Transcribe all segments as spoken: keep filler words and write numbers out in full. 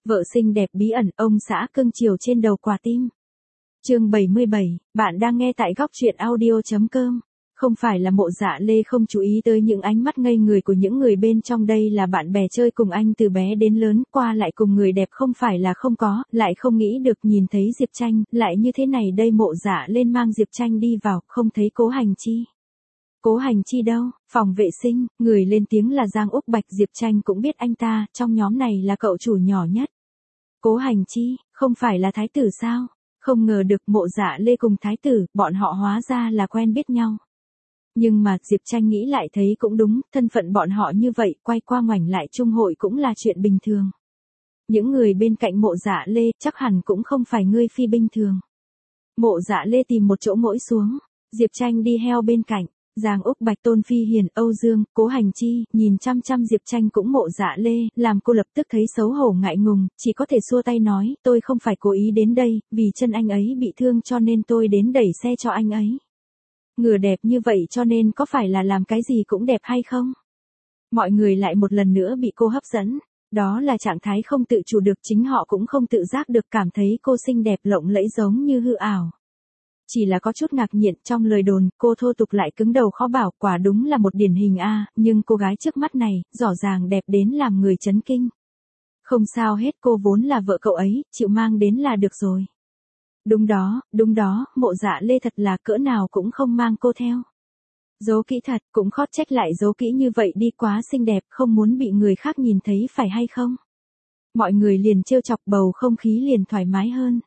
Vợ xinh đẹp bí ẩn, ông xã cưng chiều trên đầu quả tim. Chương bảy mươi bảy, bạn đang nghe tại góc truyện audio chấm com. Không phải là Mộ Dạ Lê không chú ý tới những ánh mắt ngây người của những người bên trong, đây là bạn bè chơi cùng anh từ bé đến lớn, qua lại cùng người đẹp không phải là không có, lại không nghĩ được nhìn thấy Diệp Tranh, lại như thế này đây. Mộ Dạ Lên mang Diệp Tranh đi vào, không thấy Cố Hành Chi. Cố Hành Chi đâu? Phòng vệ sinh, người lên tiếng là Giang Úc Bạch. Diệp Tranh cũng biết anh ta, trong nhóm này là cậu chủ nhỏ nhất. Cố Hành Chi, không phải là thái tử sao? Không ngờ được Mộ Dạ Lê cùng thái tử, bọn họ hóa ra là quen biết nhau. Nhưng mà Diệp Tranh nghĩ lại thấy cũng đúng, thân phận bọn họ như vậy, quay qua ngoảnh lại chung hội cũng là chuyện bình thường. Những người bên cạnh Mộ Dạ Lê chắc hẳn cũng không phải người phi bình thường. Mộ Dạ Lê tìm một chỗ ngồi xuống, Diệp Tranh đi theo bên cạnh. Giang Úc Bạch, Tôn Phi Hiền, Âu Dương, Cố Hành Chi, nhìn chăm chăm Diệp Tranh cũng Mộ Dạ Lê, làm cô lập tức thấy xấu hổ ngại ngùng, chỉ có thể xua tay nói, tôi không phải cố ý đến đây, vì chân anh ấy bị thương cho nên tôi đến đẩy xe cho anh ấy. Người đẹp như vậy cho nên có phải là làm cái gì cũng đẹp hay không? Mọi người lại một lần nữa bị cô hấp dẫn, đó là trạng thái không tự chủ được, chính họ cũng không tự giác được cảm thấy cô xinh đẹp lộng lẫy giống như hư ảo. Chỉ là có chút ngạc nhiên, trong lời đồn, cô thô tục lại cứng đầu khó bảo, quả đúng là một điển hình a, nhưng cô gái trước mắt này, rõ ràng đẹp đến làm người chấn kinh. Không sao hết, cô vốn là vợ cậu ấy, chịu mang đến là được rồi. Đúng đó, đúng đó, Mộ Dạ Lê thật là cỡ nào cũng không mang cô theo. Giấu kỹ thật, cũng khó trách lại giấu kỹ như vậy đi, quá xinh đẹp, không muốn bị người khác nhìn thấy phải hay không? Mọi người liền trêu chọc, bầu không khí liền thoải mái hơn.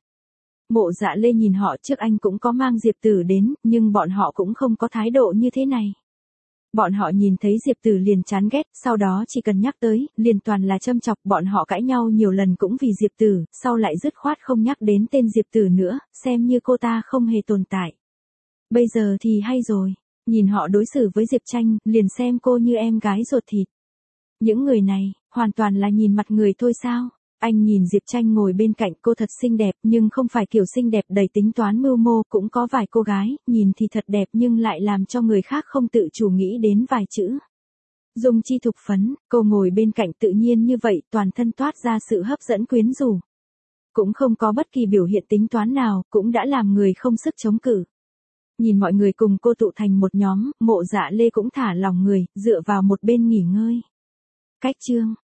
Mộ Dạ Lê nhìn họ, trước anh cũng có mang Diệp Tử đến, nhưng bọn họ cũng không có thái độ như thế này. Bọn họ nhìn thấy Diệp Tử liền chán ghét, sau đó chỉ cần nhắc tới, liền toàn là châm chọc, bọn họ cãi nhau nhiều lần cũng vì Diệp Tử, sau lại dứt khoát không nhắc đến tên Diệp Tử nữa, xem như cô ta không hề tồn tại. Bây giờ thì hay rồi, nhìn họ đối xử với Diệp Tranh, liền xem cô như em gái ruột thịt. Những người này, hoàn toàn là nhìn mặt người thôi sao? Anh nhìn Diệp Tranh ngồi bên cạnh, cô thật xinh đẹp, nhưng không phải kiểu xinh đẹp đầy tính toán mưu mô, cũng có vài cô gái, nhìn thì thật đẹp nhưng lại làm cho người khác không tự chủ nghĩ đến vài chữ. Dung chi thục phấn, cô ngồi bên cạnh tự nhiên như vậy, toàn thân toát ra sự hấp dẫn quyến rũ. Cũng không có bất kỳ biểu hiện tính toán nào, cũng đã làm người không sức chống cự. Nhìn mọi người cùng cô tụ thành một nhóm, Mộ Dạ Lê cũng thả lòng người, dựa vào một bên nghỉ ngơi. Cách chương.